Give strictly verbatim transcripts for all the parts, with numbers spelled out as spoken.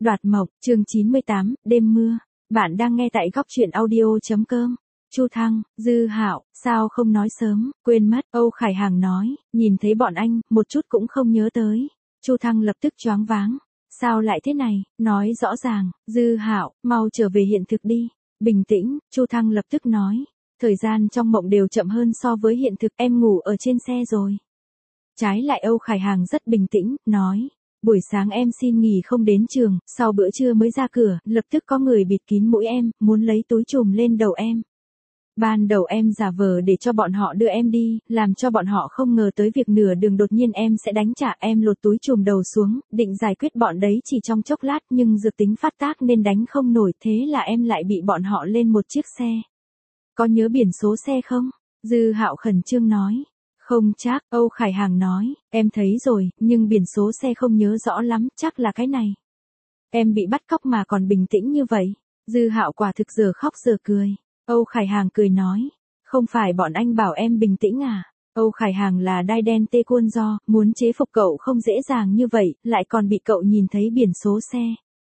Đoạt mộng, chương chín mươi tám, đêm mưa. Bạn đang nghe tại góc truyện audio.com. Chu Thăng, Dư Hạo, sao không nói sớm, quên mất, Âu Khải Hàng nói, nhìn thấy bọn anh, một chút cũng không nhớ tới. Chu Thăng lập tức choáng váng. Sao lại thế này, nói rõ ràng, Dư Hạo, mau trở về hiện thực đi. Bình tĩnh, Chu Thăng lập tức nói. Thời gian trong mộng đều chậm hơn so với hiện thực, em ngủ ở trên xe rồi. Trái lại Âu Khải Hàng rất bình tĩnh, nói. Buổi sáng em xin nghỉ không đến trường, sau bữa trưa mới ra cửa, lập tức có người bịt kín mũi em, muốn lấy túi trùm lên đầu em. Ban đầu em giả vờ để cho bọn họ đưa em đi, làm cho bọn họ không ngờ tới việc nửa đường đột nhiên em sẽ đánh trả, em lột túi trùm đầu xuống, định giải quyết bọn đấy chỉ trong chốc lát nhưng dược tính phát tác nên đánh không nổi, thế là em lại bị bọn họ lên một chiếc xe. Có nhớ biển số xe không? Dư Hạo khẩn trương nói. Không chắc, Âu Khải Hàng nói, em thấy rồi, nhưng biển số xe không nhớ rõ lắm, chắc là cái này. Em bị bắt cóc mà còn bình tĩnh như vậy. Dư Hạo quả thực giờ khóc giờ cười. Âu Khải Hàng cười nói, không phải bọn anh bảo em bình tĩnh à? Âu Khải Hàng là đai đen tê cuôn do, muốn chế phục cậu không dễ dàng như vậy, lại còn bị cậu nhìn thấy biển số xe.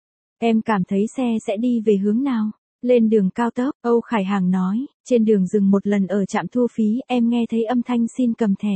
Em cảm thấy xe sẽ đi về hướng nào? Lên đường cao tốc, Âu Khải Hàng nói, trên đường dừng một lần ở trạm thu phí, em nghe thấy âm thanh xin cầm thẻ.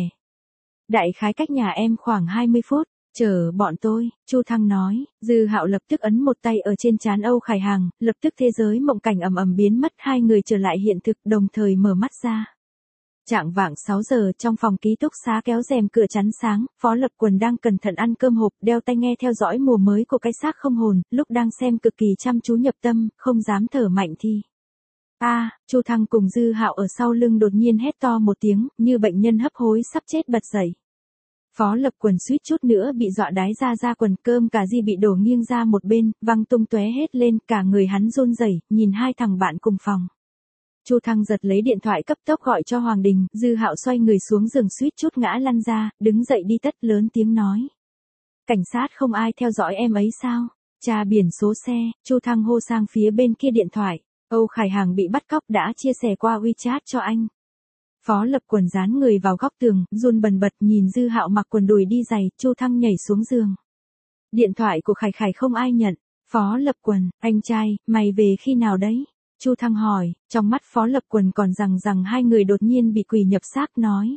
Đại khái cách nhà em khoảng hai mươi phút, chờ bọn tôi, Chu Thăng nói. Dư Hạo lập tức ấn một tay ở trên trán Âu Khải Hàng, lập tức thế giới mộng cảnh ầm ầm biến mất, hai người trở lại hiện thực, đồng thời mở mắt ra. Chạng vạng sáu giờ, trong phòng ký túc xá kéo rèm cửa chắn sáng, Phó Lập Quần đang cẩn thận ăn cơm hộp, đeo tai nghe theo dõi mùa mới của cái xác không hồn, lúc đang xem cực kỳ chăm chú nhập tâm, không dám thở mạnh thì. A, à, Chu Thăng cùng Dư Hạo ở sau lưng đột nhiên hét to một tiếng, như bệnh nhân hấp hối sắp chết bật dậy. Phó Lập Quần suýt chút nữa bị dọa đái ra ra quần, cơm cà ri bị đổ nghiêng ra một bên, văng tung tóe hết lên, cả người hắn run rẩy, nhìn hai thằng bạn cùng phòng. Chu Thăng giật lấy điện thoại cấp tốc gọi cho Hoàng Đình, Dư Hạo xoay người xuống giường suýt chút ngã lăn ra, đứng dậy đi tất lớn tiếng nói. Cảnh sát không ai theo dõi em ấy sao? Tra biển số xe, Chu Thăng hô sang phía bên kia điện thoại. Âu Khải Hàng bị bắt cóc đã chia sẻ qua WeChat cho anh. Phó Lập Quần dán người vào góc tường, run bần bật nhìn Dư Hạo mặc quần đùi đi giày, Chu Thăng nhảy xuống giường. Điện thoại của Khải Khải không ai nhận. Phó Lập Quần, anh trai, mày về khi nào đấy? Chu Thăng hỏi, trong mắt Phó Lập Quần còn rằng rằng hai người đột nhiên bị quỷ nhập xác nói.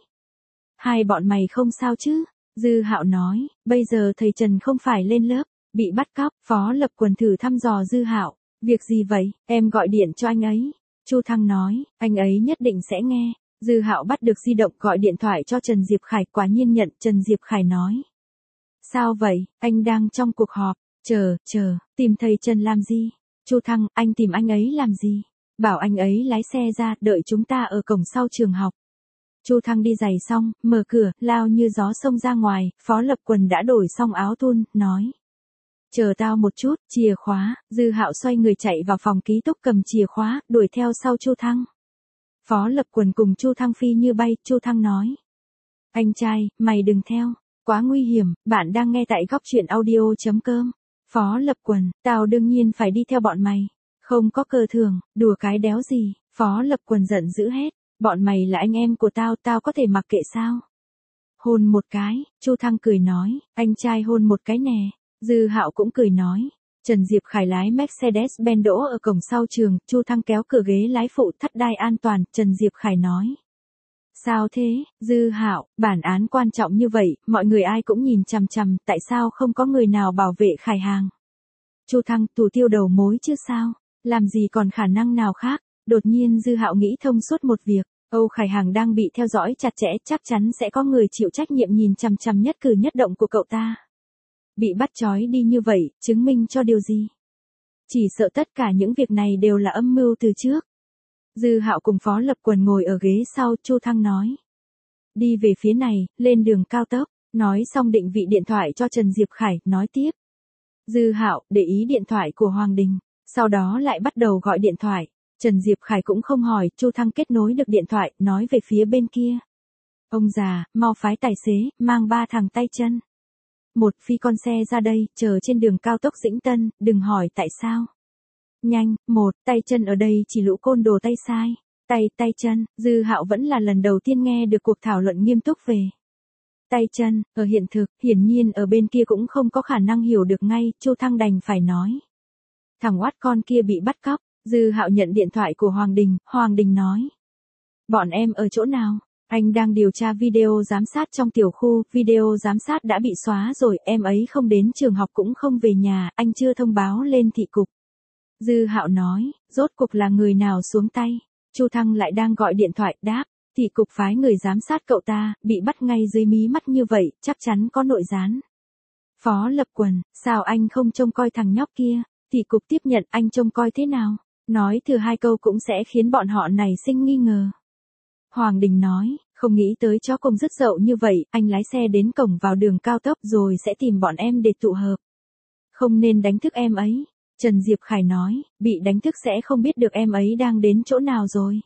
Hai bọn mày không sao chứ? Dư Hạo nói, bây giờ thầy Trần không phải lên lớp, bị bắt cóc. Phó Lập Quần thử thăm dò Dư Hạo, việc gì vậy, em gọi điện cho anh ấy. Chu Thăng nói, anh ấy nhất định sẽ nghe. Dư Hạo bắt được di động gọi điện thoại cho Trần Diệp Khải, quả nhiên nhận. Trần Diệp Khải nói. Sao vậy, anh đang trong cuộc họp, chờ, chờ, tìm thầy Trần làm gì? Chu Thăng, anh tìm anh ấy làm gì? Bảo anh ấy lái xe ra, đợi chúng ta ở cổng sau trường học. Chu Thăng đi giày xong, mở cửa, lao như gió xông ra ngoài, Phó Lập Quần đã đổi xong áo thun, nói. Chờ tao một chút, chìa khóa. Dư Hạo xoay người chạy vào phòng ký túc cầm chìa khóa, đuổi theo sau Chu Thăng. Phó Lập Quần cùng Chu Thăng phi như bay, Chu Thăng nói. Anh trai, mày đừng theo, quá nguy hiểm, bạn đang nghe tại góc truyện audio.com. Phó Lập Quần, tao đương nhiên phải đi theo bọn mày. Không có cờ thường, đùa cái đéo gì. Phó Lập Quần giận dữ hết. Bọn mày là anh em của tao, tao có thể mặc kệ sao? Hôn một cái, Chu Thăng cười nói, anh trai hôn một cái nè. Dư Hạo cũng cười nói. Trần Diệp Khải lái Mercedes-Benz đỗ ở cổng sau trường, Chu Thăng kéo cửa ghế lái phụ thắt đai an toàn, Trần Diệp Khải nói. Sao thế, Dư Hạo, bản án quan trọng như vậy, mọi người ai cũng nhìn chằm chằm, tại sao không có người nào bảo vệ Khải Hàng? Chu Thăng, thủ tiêu đầu mối chứ sao? Làm gì còn khả năng nào khác? Đột nhiên Dư Hạo nghĩ thông suốt một việc, Âu Khải Hàng đang bị theo dõi chặt chẽ, chắc chắn sẽ có người chịu trách nhiệm nhìn chằm chằm nhất cử nhất động của cậu ta. Bị bắt trói đi như vậy, chứng minh cho điều gì? Chỉ sợ tất cả những việc này đều là âm mưu từ trước. Dư Hạo cùng Phó Lập Quần ngồi ở ghế sau, Chu Thăng nói. Đi về phía này, lên đường cao tốc, nói xong định vị điện thoại cho Trần Diệp Khải, nói tiếp. Dư Hạo, để ý điện thoại của Hoàng Đình, sau đó lại bắt đầu gọi điện thoại. Trần Diệp Khải cũng không hỏi, Chu Thăng kết nối được điện thoại, nói về phía bên kia. Ông già, mau phái tài xế, mang ba thằng tay chân. Một phi con xe ra đây, chờ trên đường cao tốc Dĩnh Tân, đừng hỏi tại sao. Nhanh, một, tay chân ở đây chỉ lũ côn đồ tay sai. Tay, tay chân, Dư Hạo vẫn là lần đầu tiên nghe được cuộc thảo luận nghiêm túc về tay chân, ở hiện thực, hiển nhiên ở bên kia cũng không có khả năng hiểu được ngay, Chu Thăng đành phải nói. Thằng oát con kia bị bắt cóc, Dư Hạo nhận điện thoại của Hoàng Đình, Hoàng Đình nói. Bọn em ở chỗ nào? Anh đang điều tra video giám sát trong tiểu khu, video giám sát đã bị xóa rồi, em ấy không đến trường học cũng không về nhà, anh chưa thông báo lên thị cục. Dư Hạo nói, rốt cục là người nào xuống tay? Chu Thăng lại đang gọi điện thoại, đáp, thị cục phái người giám sát cậu ta, bị bắt ngay dưới mí mắt như vậy, chắc chắn có nội gián. Phó Lập Quần, sao anh không trông coi thằng nhóc kia? Thị cục tiếp nhận, anh trông coi thế nào? Nói thừa hai câu cũng sẽ khiến bọn họ này sinh nghi ngờ. Hoàng Đình nói, không nghĩ tới chó công rất dậu như vậy, anh lái xe đến cổng vào đường cao tốc rồi sẽ tìm bọn em để tụ hợp. Không nên đánh thức em ấy. Trần Diệp Khải nói, bị đánh thức sẽ không biết được em ấy đang đến chỗ nào rồi.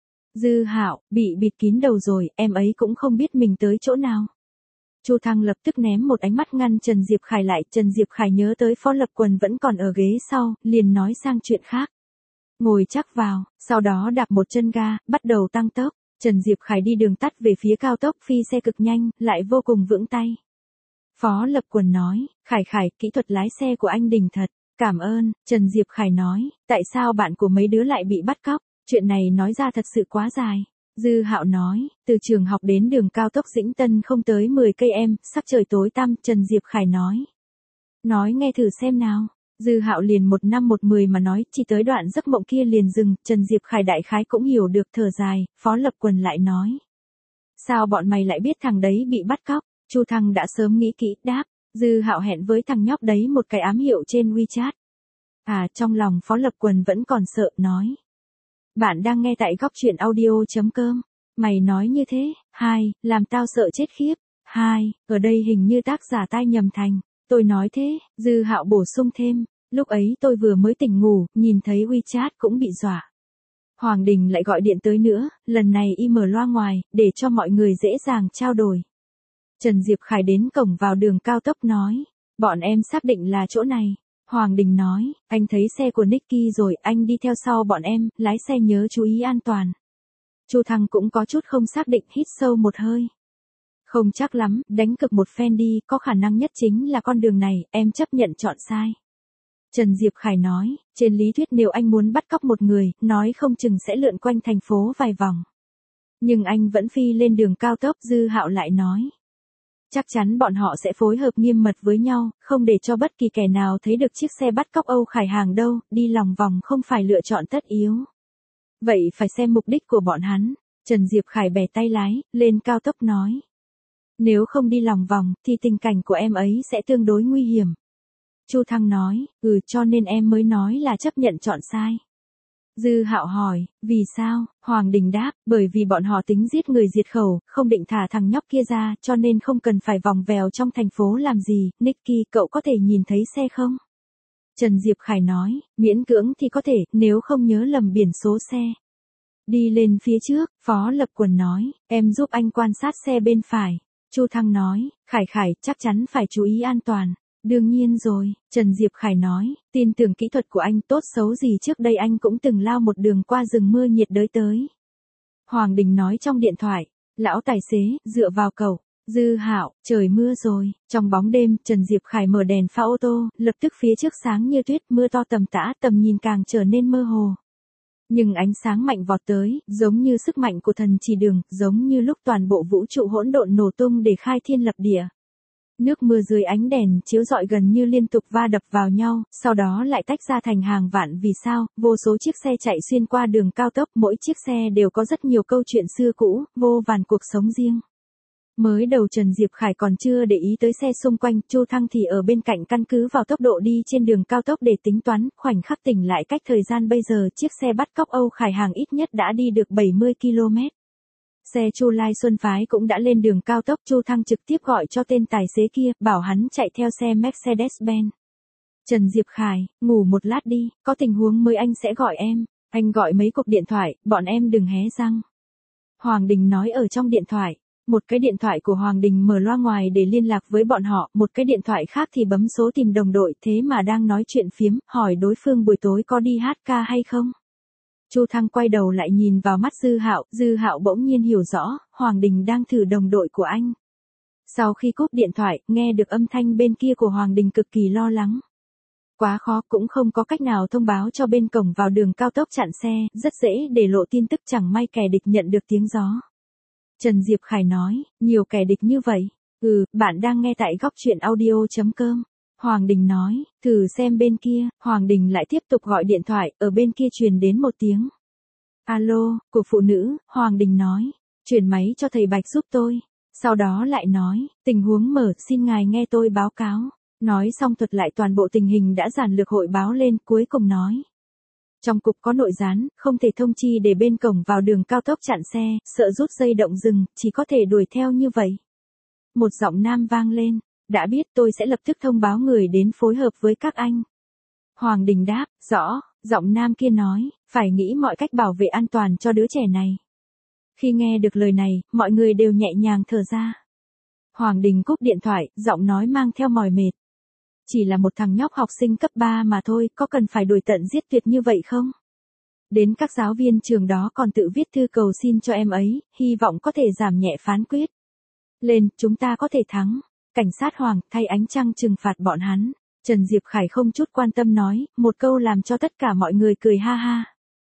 Dư Hạo, bị bịt kín đầu rồi, em ấy cũng không biết mình tới chỗ nào. Chu Thăng lập tức ném một ánh mắt ngăn Trần Diệp Khải lại, Trần Diệp Khải nhớ tới Phó Lập Quần vẫn còn ở ghế sau, liền nói sang chuyện khác. Ngồi chắc vào, sau đó đạp một chân ga, bắt đầu tăng tốc. Trần Diệp Khải đi đường tắt về phía cao tốc, phi xe cực nhanh, lại vô cùng vững tay. Phó Lập Quần nói, Khải Khải, kỹ thuật lái xe của anh đỉnh thật. Cảm ơn, Trần Diệp Khải nói, tại sao bạn của mấy đứa lại bị bắt cóc? Chuyện này nói ra thật sự quá dài. Dư Hạo nói, từ trường học đến đường cao tốc Dĩnh Tân không tới mười cây em, sắc trời tối tăm, Trần Diệp Khải nói. Nói nghe thử xem nào. Dư Hạo liền một năm một mười mà nói, chỉ tới đoạn giấc mộng kia liền dừng, Trần Diệp Khải đại khái cũng hiểu được, thở dài, Phó Lập Quần lại nói. Sao bọn mày lại biết thằng đấy bị bắt cóc? Chu Thăng đã sớm nghĩ kỹ, đáp. Dư Hạo hẹn với thằng nhóc đấy một cái ám hiệu trên WeChat. À, trong lòng Phó Lập Quần vẫn còn sợ, nói. Bạn đang nghe tại góc truyện audio.com. Mày nói như thế, hai, làm tao sợ chết khiếp. Hai, ở đây hình như tác giả tai nhầm thành. Tôi nói thế, Dư Hạo bổ sung thêm. Lúc ấy tôi vừa mới tỉnh ngủ, nhìn thấy WeChat cũng bị dọa. Hoàng Đình lại gọi điện tới nữa, lần này y mở loa ngoài, để cho mọi người dễ dàng trao đổi. Trần Diệp Khải đến cổng vào đường cao tốc nói, bọn em xác định là chỗ này. Hoàng Đình nói, anh thấy xe của Nicky rồi, anh đi theo sau bọn em, lái xe nhớ chú ý an toàn. Chu Thăng cũng có chút không xác định, hít sâu một hơi. Không chắc lắm, đánh cực một phen đi, có khả năng nhất chính là con đường này, em chấp nhận chọn sai. Trần Diệp Khải nói, trên lý thuyết nếu anh muốn bắt cóc một người, nói không chừng sẽ lượn quanh thành phố vài vòng. Nhưng anh vẫn phi lên đường cao tốc, Dư Hạo lại nói. Chắc chắn bọn họ sẽ phối hợp nghiêm mật với nhau, không để cho bất kỳ kẻ nào thấy được chiếc xe bắt cóc Âu Khải Hàng đâu, đi lòng vòng không phải lựa chọn tất yếu. Vậy phải xem mục đích của bọn hắn. Trần Diệp Khải bẻ tay lái, lên cao tốc nói. Nếu không đi lòng vòng, thì tình cảnh của em ấy sẽ tương đối nguy hiểm. Chu Thăng nói, ừ cho nên em mới nói là chấp nhận chọn sai. Dư Hạo hỏi, vì sao? Hoàng Đình đáp, bởi vì bọn họ tính giết người diệt khẩu, không định thả thằng nhóc kia ra, cho nên không cần phải vòng vèo trong thành phố làm gì. Nicky, cậu có thể nhìn thấy xe không? Trần Diệp Khải nói, miễn cưỡng thì có thể, nếu không nhớ lầm biển số xe. Đi lên phía trước, Phó Lập Quần nói, em giúp anh quan sát xe bên phải. Chu Thăng nói, Khải Khải, chắc chắn phải chú ý an toàn. Đương nhiên rồi, Trần Diệp Khải nói, tin tưởng kỹ thuật của anh tốt xấu gì trước đây anh cũng từng lao một đường qua rừng mưa nhiệt đới tới. Hoàng Đình nói trong điện thoại, lão tài xế, dựa vào cậu. Dư Hạo, trời mưa rồi, trong bóng đêm, Trần Diệp Khải mở đèn pha ô tô, lập tức phía trước sáng như tuyết, mưa to tầm tã, tầm nhìn càng trở nên mơ hồ. Nhưng ánh sáng mạnh vọt tới, giống như sức mạnh của thần chỉ đường, giống như lúc toàn bộ vũ trụ hỗn độn nổ tung để khai thiên lập địa. Nước mưa dưới ánh đèn chiếu rọi gần như liên tục va đập vào nhau, sau đó lại tách ra thành hàng vạn vì sao, vô số chiếc xe chạy xuyên qua đường cao tốc, mỗi chiếc xe đều có rất nhiều câu chuyện xưa cũ, vô vàn cuộc sống riêng. Mới đầu Trần Diệp Khải còn chưa để ý tới xe xung quanh, Chu Thăng thì ở bên cạnh căn cứ vào tốc độ đi trên đường cao tốc để tính toán, khoảnh khắc tỉnh lại cách thời gian bây giờ chiếc xe bắt cóc Âu Khải Hàng ít nhất đã đi được bảy mươi ki lô mét. Xe Chu Lai Xuân Phái cũng đã lên đường cao tốc, Chu Thăng trực tiếp gọi cho tên tài xế kia, bảo hắn chạy theo xe Mercedes-Benz. Trần Diệp Khải, ngủ một lát đi, có tình huống mới anh sẽ gọi em. Anh gọi mấy cuộc điện thoại, bọn em đừng hé răng. Hoàng Đình nói ở trong điện thoại. Một cái điện thoại của Hoàng Đình mở loa ngoài để liên lạc với bọn họ, một cái điện thoại khác thì bấm số tìm đồng đội, thế mà đang nói chuyện phiếm, hỏi đối phương buổi tối có đi hát ca hay không. Chu Thăng quay đầu lại nhìn vào mắt Dư Hạo, Dư Hạo bỗng nhiên hiểu rõ, Hoàng Đình đang thử đồng đội của anh. Sau khi cúp điện thoại, nghe được âm thanh bên kia của Hoàng Đình cực kỳ lo lắng. Quá khó, cũng không có cách nào thông báo cho bên cổng vào đường cao tốc chặn xe, rất dễ để lộ tin tức, chẳng may kẻ địch nhận được tiếng gió. Trần Diệp Khải nói, nhiều kẻ địch như vậy. Ừ, bạn đang nghe tại góc chuyện audio.com. Hoàng Đình nói, thử xem bên kia. Hoàng Đình lại tiếp tục gọi điện thoại, ở bên kia truyền đến một tiếng. Alo, của phụ nữ. Hoàng Đình nói, chuyển máy cho thầy Bạch giúp tôi. Sau đó lại nói, tình huống mở, xin ngài nghe tôi báo cáo. Nói xong thuật lại toàn bộ tình hình đã giản lược hội báo lên, cuối cùng nói. Trong cục có nội gián, không thể thông chi để bên cổng vào đường cao tốc chặn xe, sợ rút dây động rừng, chỉ có thể đuổi theo như vậy. Một giọng nam vang lên, đã biết, tôi sẽ lập tức thông báo người đến phối hợp với các anh. Hoàng Đình đáp, rõ. Giọng nam kia nói, phải nghĩ mọi cách bảo vệ an toàn cho đứa trẻ này. Khi nghe được lời này, mọi người đều nhẹ nhàng thở ra. Hoàng Đình cúp điện thoại, giọng nói mang theo mỏi mệt. Chỉ là một thằng nhóc học sinh cấp ba mà thôi, có cần phải đuổi tận giết tuyệt như vậy không? Đến các giáo viên trường đó còn tự viết thư cầu xin cho em ấy, hy vọng có thể giảm nhẹ phán quyết. Lên, chúng ta có thể thắng. Cảnh sát Hoàng, thay ánh trăng trừng phạt bọn hắn. Trần Diệp Khải không chút quan tâm nói, một câu làm cho tất cả mọi người cười ha ha.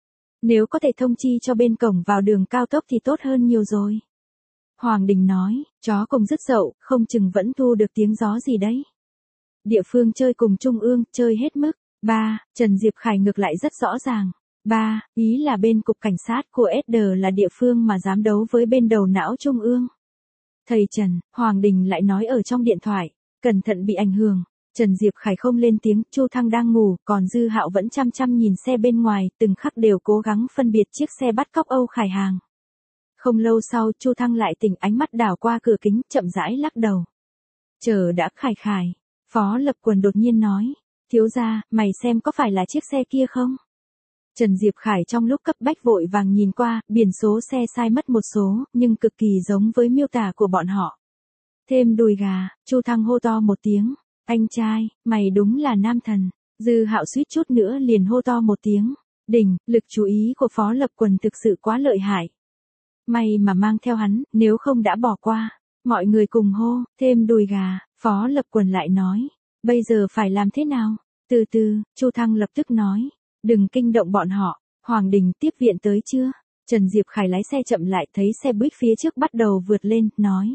Nếu có thể thông chi cho bên cổng vào đường cao tốc thì tốt hơn nhiều rồi. Hoàng Đình nói, chó cùng dứt dậu, không chừng vẫn thu được tiếng gió gì đấy. Địa phương chơi cùng trung ương, chơi hết mức. Ba, Trần Diệp Khải ngược lại rất rõ ràng. Ba, ý là bên cục cảnh sát của ét đê là địa phương mà dám đấu với bên đầu não trung ương. Thầy Trần, Hoàng Đình lại nói ở trong điện thoại, cẩn thận bị ảnh hưởng. Trần Diệp Khải không lên tiếng, Chu Thăng đang ngủ, còn Dư Hạo vẫn chăm chăm nhìn xe bên ngoài, từng khắc đều cố gắng phân biệt chiếc xe bắt cóc Âu Khải Hàng. Không lâu sau, Chu Thăng lại tỉnh, ánh mắt đảo qua cửa kính, chậm rãi lắc đầu. Chờ đã. Khải Khải. Phó Lập Quần đột nhiên nói, thiếu gia, mày xem có phải là chiếc xe kia không? Trần Diệp Khải trong lúc cấp bách vội vàng nhìn qua, biển số xe sai mất một số, nhưng cực kỳ giống với miêu tả của bọn họ. Thêm đùi gà, Chu Thăng hô to một tiếng, anh trai, mày đúng là nam thần. Dư Hạo suýt chút nữa liền hô to một tiếng, đỉnh, lực chú ý của Phó Lập Quần thực sự quá lợi hại. May mà mang theo hắn, nếu không đã bỏ qua. Mọi người cùng hô, thêm đùi gà. Phó Lập Quần lại nói, bây giờ phải làm thế nào? Từ từ, Chu Thăng lập tức nói, đừng kinh động bọn họ. Hoàng Đình, tiếp viện tới chưa? Trần Diệp Khải lái xe chậm lại, thấy xe buýt phía trước bắt đầu vượt lên, nói.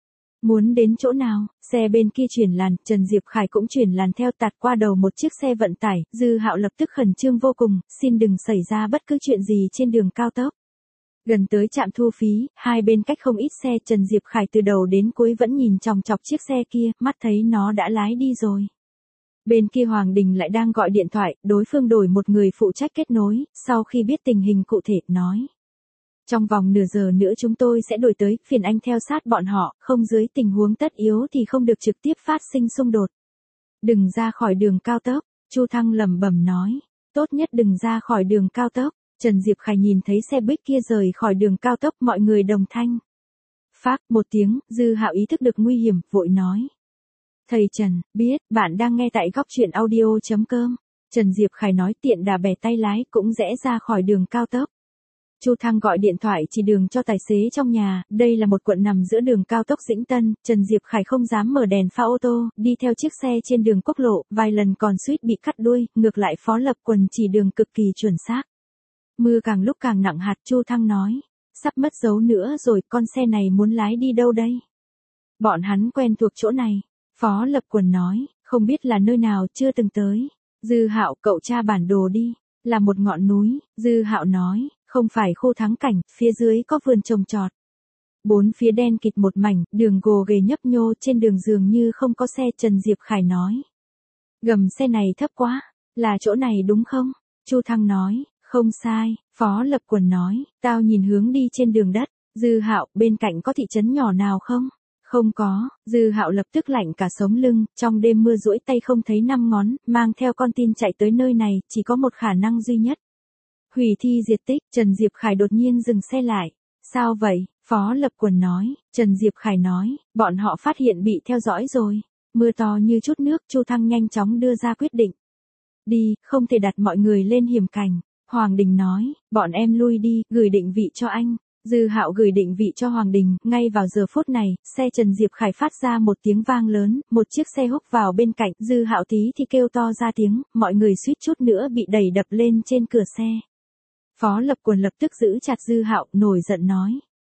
Muốn đến chỗ nào? Xe bên kia chuyển làn, Trần Diệp Khải cũng chuyển làn theo, tạt qua đầu một chiếc xe vận tải. Dư Hạo lập tức khẩn trương vô cùng, xin đừng xảy ra bất cứ chuyện gì trên đường cao tốc. Gần tới trạm thu phí, hai bên cách không ít xe, Trần Diệp Khải từ đầu đến cuối vẫn nhìn chòng chọc chiếc xe kia, mắt thấy nó đã lái đi rồi. Bên kia Hoàng Đình lại đang gọi điện thoại, đối phương đổi một người phụ trách kết nối, sau khi biết tình hình cụ thể, nói. Trong vòng nửa giờ nữa chúng tôi sẽ đuổi tới, phiền anh theo sát bọn họ, không dưới tình huống tất yếu thì không được trực tiếp phát sinh xung đột. Đừng ra khỏi đường cao tốc, Chu Thăng lẩm bẩm nói, tốt nhất đừng ra khỏi đường cao tốc. Trần Diệp Khải nhìn thấy xe buýt kia rời khỏi đường cao tốc, mọi người đồng thanh. Phác một tiếng, Dư Hạo ý thức được nguy hiểm, vội nói. Thầy Trần, biết, bạn đang nghe tại góc chuyện audio.com. Trần Diệp Khải nói tiện đà bẻ tay lái, cũng rẽ ra khỏi đường cao tốc. Chu Thăng gọi điện thoại chỉ đường cho tài xế trong nhà, đây là một quận nằm giữa đường cao tốc Dĩnh Tân, Trần Diệp Khải không dám mở đèn pha ô tô, đi theo chiếc xe trên đường quốc lộ, vài lần còn suýt bị cắt đuôi, ngược lại Phó Lập Quần chỉ đường cực kỳ chuẩn xác. Mưa càng lúc càng nặng hạt, Chu Thăng nói, sắp mất dấu nữa rồi, con xe này muốn lái đi đâu đây? Bọn hắn quen thuộc chỗ này. Phó Lập Quần nói, không biết là nơi nào, chưa từng tới. Dư Hạo, cậu tra bản đồ đi, là một ngọn núi. Dư Hạo nói, không phải khu thắng cảnh, phía dưới có vườn trồng trọt. Bốn phía đen kịt một mảnh, đường gồ ghề nhấp nhô, trên đường dường như không có xe. Trần Diệp Khải nói, gầm xe này thấp quá, là chỗ này đúng không? Chu Thăng nói, không sai. Phó Lập Quần nói, tao nhìn hướng đi trên đường đất. Dư Hạo, bên cạnh có thị trấn nhỏ nào không? Không có. Dư Hạo lập tức lạnh cả sống lưng, trong đêm mưa duỗi tay không thấy năm ngón, mang theo con tin chạy tới nơi này, chỉ có một khả năng duy nhất. Hủy thi diệt tích. Trần Diệp Khải đột nhiên dừng xe lại. Sao vậy? Phó Lập Quần nói. Trần Diệp Khải nói, bọn họ phát hiện bị theo dõi rồi. Mưa to như chút nước, Chu Thăng nhanh chóng đưa ra quyết định. Đi, không thể đặt mọi người lên hiểm cảnh. Hoàng Đình nói, bọn em lui đi, gửi định vị cho anh. Dư Hạo gửi định vị cho Hoàng Đình, ngay vào giờ phút này, xe Trần Diệp Khải phát ra một tiếng vang lớn, một chiếc xe húc vào bên cạnh, Dư Hạo tí thì kêu to ra tiếng, mọi người suýt chút nữa bị đẩy đập lên trên cửa xe. Phó Lập Quần lập tức giữ chặt Dư Hạo, nổi giận nói.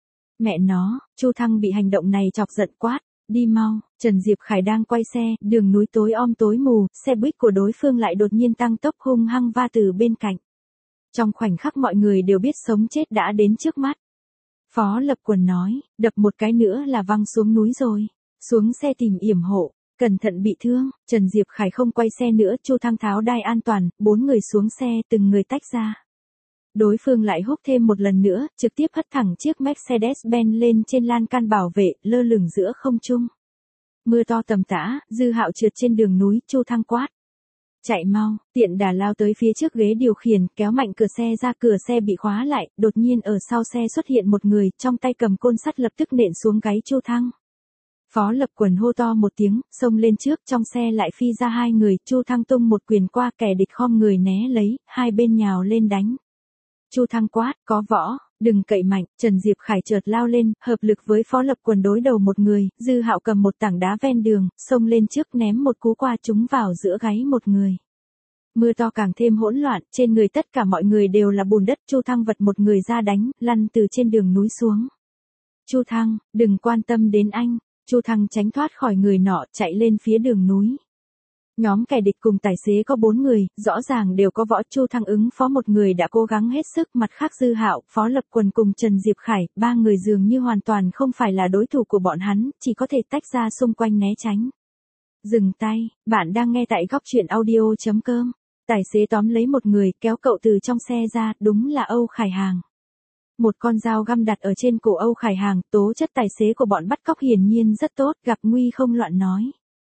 Mẹ nó, Chu Thăng bị hành động này chọc giận quát, đi mau. Trần Diệp Khải đang quay xe, đường núi tối om tối mù, xe buýt của đối phương lại đột nhiên tăng tốc hung hăng va từ bên cạnh. Trong khoảnh khắc mọi người đều biết sống chết đã đến trước mắt. Phó Lập Quần nói, đập một cái nữa là văng xuống núi rồi. Xuống xe tìm yểm hộ, cẩn thận bị thương. Trần Diệp Khải không quay xe nữa, Chu Thăng tháo đai an toàn, bốn người xuống xe từng người tách ra. Đối phương lại húc thêm một lần nữa, trực tiếp hất thẳng chiếc Mercedes-Benz lên trên lan can bảo vệ, lơ lửng giữa không trung. Mưa to tầm tã, Dư Hạo trượt trên đường núi, Chu Thăng quát. Chạy mau, tiện đà lao tới phía trước ghế điều khiển, kéo mạnh cửa xe ra, cửa xe bị khóa lại, đột nhiên ở sau xe xuất hiện một người, trong tay cầm côn sắt lập tức nện xuống gáy Chu Thăng. Phó Lập Quần hô to một tiếng, xông lên trước, trong xe lại phi ra hai người, Chu Thăng tung một quyền qua, kẻ địch khom người né lấy, hai bên nhào lên đánh. Chu Thăng quát, có võ, đừng cậy mạnh. Trần Diệp Khải chợt lao lên, hợp lực với Phó Lập Quần đối đầu một người, Dư Hạo cầm một tảng đá ven đường, xông lên trước ném một cú qua trúng vào giữa gáy một người. Mưa to càng thêm hỗn loạn, trên người tất cả mọi người đều là bùn đất, Chu Thăng vật một người ra đánh, lăn từ trên đường núi xuống. Chu Thăng, đừng quan tâm đến anh. Chu Thăng tránh thoát khỏi người nọ, chạy lên phía đường núi. Nhóm kẻ địch cùng tài xế có bốn người, rõ ràng đều có võ. Chu Thăng ứng phó một người đã cố gắng hết sức, mặt khác Dư Hạo, Phó Lập Quần cùng Trần Diệp Khải, ba người dường như hoàn toàn không phải là đối thủ của bọn hắn, chỉ có thể tách ra xung quanh né tránh. Dừng tay, bạn đang nghe tại góc truyện audio chấm com. Tài xế tóm lấy một người, kéo cậu từ trong xe ra, đúng là Âu Khải Hàng. Một con dao găm đặt ở trên cổ Âu Khải Hàng, tố chất tài xế của bọn bắt cóc hiển nhiên rất tốt, gặp nguy không loạn nói.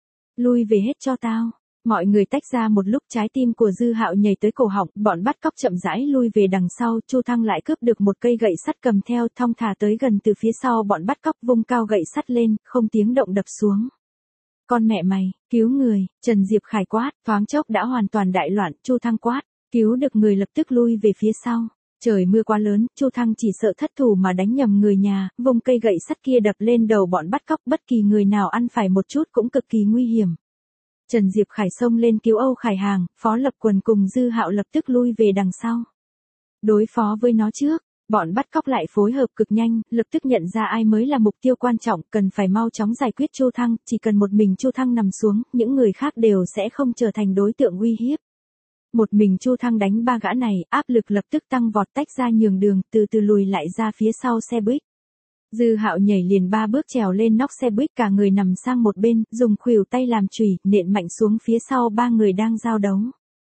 Lui về hết cho tao. Mọi người tách ra một lúc, trái tim của Dư Hạo nhảy tới cổ họng, bọn bắt cóc chậm rãi lui về đằng sau, Chu Thăng lại cướp được một cây gậy sắt cầm theo, thong thả tới gần từ phía sau bọn bắt cóc, vung cao gậy sắt lên, không tiếng động đập xuống. Con mẹ mày, cứu người. Trần Diệp Khải quát, thoáng chốc đã hoàn toàn đại loạn. Chu Thăng quát, cứu được người lập tức lui về phía sau. Trời mưa quá lớn, Chu Thăng chỉ sợ thất thủ mà đánh nhầm người nhà, vung cây gậy sắt kia đập lên đầu bọn bắt cóc, bất kỳ người nào ăn phải một chút cũng cực kỳ nguy hiểm. Trần Diệp Khải xông lên cứu Âu Khải Hàng, Phó Lập Quần cùng Dư Hạo lập tức lui về đằng sau. Đối phó với nó trước, bọn bắt cóc lại phối hợp cực nhanh, lập tức nhận ra ai mới là mục tiêu quan trọng, cần phải mau chóng giải quyết Chu Thăng, chỉ cần một mình Chu Thăng nằm xuống, những người khác đều sẽ không trở thành đối tượng uy hiếp. Một mình Chu Thăng đánh ba gã này, áp lực lập tức tăng vọt, tách ra nhường đường, từ từ lùi lại ra phía sau xe buýt. Dư Hạo nhảy liền ba bước trèo lên nóc xe buýt, cả người nằm sang một bên, dùng khuỷu tay làm chùy, nện mạnh xuống phía sau ba người đang giao đấu.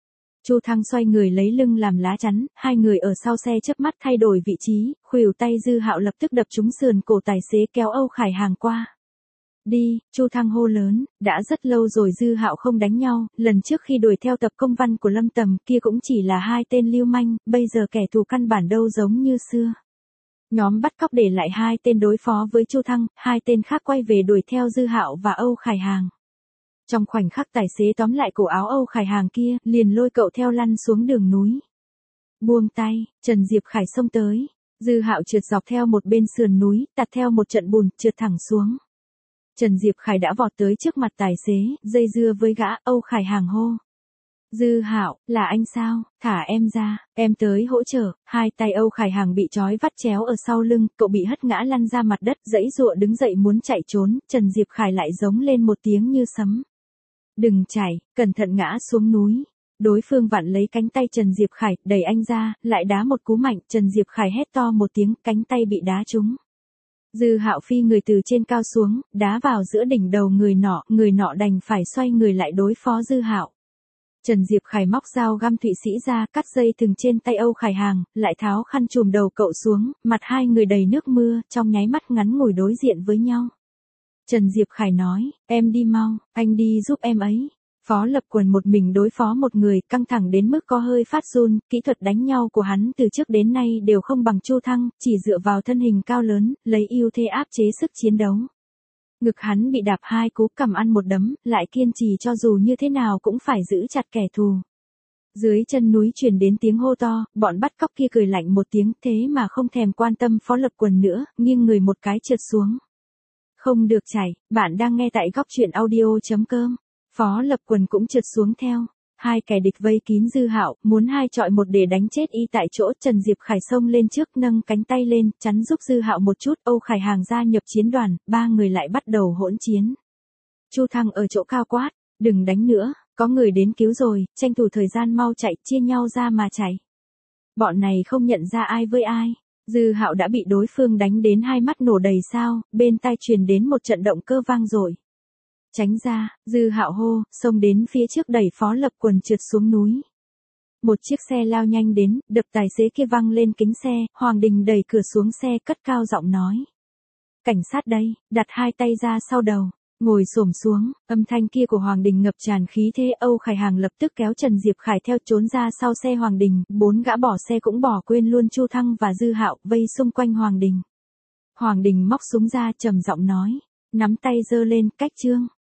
Chu Thăng xoay người lấy lưng làm lá chắn, hai người ở sau xe chớp mắt thay đổi vị trí, khuỷu tay Dư Hạo lập tức đập trúng sườn cổ tài xế, kéo Âu Khải Hàng qua. Đi, Chu Thăng hô lớn, đã rất lâu rồi Dư Hạo không đánh nhau, lần trước khi đuổi theo tập công văn của Lâm Tầm kia cũng chỉ là hai tên lưu manh, bây giờ kẻ thù căn bản đâu giống như xưa. Nhóm bắt cóc để lại hai tên đối phó với Chu Thăng, hai tên khác quay về đuổi theo Dư Hạo và Âu Khải Hàng. Trong khoảnh khắc tài xế tóm lại cổ áo Âu Khải Hàng kia, liền lôi cậu theo lăn xuống đường núi. Buông tay, Trần Diệp Khải xông tới. Dư Hạo trượt dọc theo một bên sườn núi, tạt theo một trận bùn, trượt thẳng xuống. Trần Diệp Khải đã vọt tới trước mặt tài xế, dây dưa với gã. Âu Khải Hàng hô. Dư Hạo, là anh sao, thả em ra, em tới hỗ trợ. Hai tay Âu Khải Hàng bị trói vắt chéo ở sau lưng, cậu bị hất ngã lăn ra mặt đất, giãy giụa đứng dậy muốn chạy trốn, Trần Diệp Khải lại giống lên một tiếng như sấm. Đừng chạy, cẩn thận ngã xuống núi. Đối phương vặn lấy cánh tay Trần Diệp Khải, đẩy anh ra, lại đá một cú mạnh, Trần Diệp Khải hét to một tiếng, cánh tay bị đá trúng. Dư Hạo phi người từ trên cao xuống, đá vào giữa đỉnh đầu người nọ, người nọ đành phải xoay người lại đối phó Dư Hạo. Trần Diệp Khải móc dao găm Thụy Sĩ ra, cắt dây thừng trên tay Âu Khải Hàng, lại tháo khăn trùm đầu cậu xuống, mặt hai người đầy nước mưa, trong nháy mắt ngắn ngủi đối diện với nhau. Trần Diệp Khải nói, em đi mau, anh đi giúp em ấy. Phó Lập Quần một mình đối phó một người, căng thẳng đến mức có hơi phát run, kỹ thuật đánh nhau của hắn từ trước đến nay đều không bằng Chu Thăng, chỉ dựa vào thân hình cao lớn, lấy ưu thế áp chế sức chiến đấu. Ngực hắn bị đạp hai cú, cầm ăn một đấm, lại kiên trì cho dù như thế nào cũng phải giữ chặt kẻ thù. Dưới chân núi truyền đến tiếng hô to, bọn bắt cóc kia cười lạnh một tiếng thế mà không thèm quan tâm Phó Lập Quần nữa, nghiêng người một cái trượt xuống. Không được chảy, bạn đang nghe tại góc truyện audio.com. Phó Lập Quần cũng trượt xuống theo. Hai kẻ địch vây kín Dư Hạo, muốn hai chọi một để đánh chết y tại chỗ. Trần Diệp Khải xông lên trước nâng cánh tay lên, chắn giúp Dư Hạo một chút. Âu Khải Hàng gia nhập chiến đoàn, ba người lại bắt đầu hỗn chiến. Chu Thăng ở chỗ cao quát, đừng đánh nữa, có người đến cứu rồi, tranh thủ thời gian mau chạy, chia nhau ra mà chạy. Bọn này không nhận ra ai với ai. Dư Hạo đã bị đối phương đánh đến hai mắt nổ đầy sao, bên tai truyền đến một trận động cơ vang dội. Tránh ra, Dư Hạo hô, xông đến phía trước đẩy Phó Lập Quần trượt xuống núi. Một chiếc xe lao nhanh đến, đập tài xế kia văng lên kính xe, Hoàng Đình đẩy cửa xuống xe cất cao giọng nói. Cảnh sát đây, đặt hai tay ra sau đầu, ngồi xổm xuống, âm thanh kia của Hoàng Đình ngập tràn khí thế. Âu Khải Hàng lập tức kéo Trần Diệp Khải theo trốn ra sau xe Hoàng Đình, bốn gã bỏ xe cũng bỏ quên luôn Chu Thăng và Dư Hạo, vây xung quanh Hoàng Đình. Hoàng Đình móc súng ra trầm giọng nói, nắm tay giơ lên, cách trương.